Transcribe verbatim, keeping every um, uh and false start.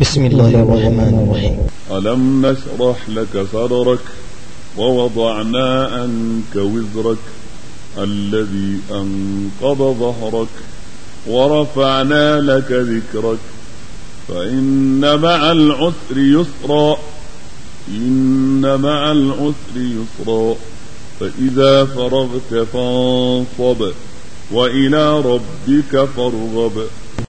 بسم الله الرحمن الرحيم. ألم نشرح لك صدرك ووضعنا عنك وزرك الذي أنقض ظهرك ورفعنا لك ذكرك فإن مع العسر يسرا إن مع العسر يسرا فإذا فرغت فانصب وإلى ربك فارغب.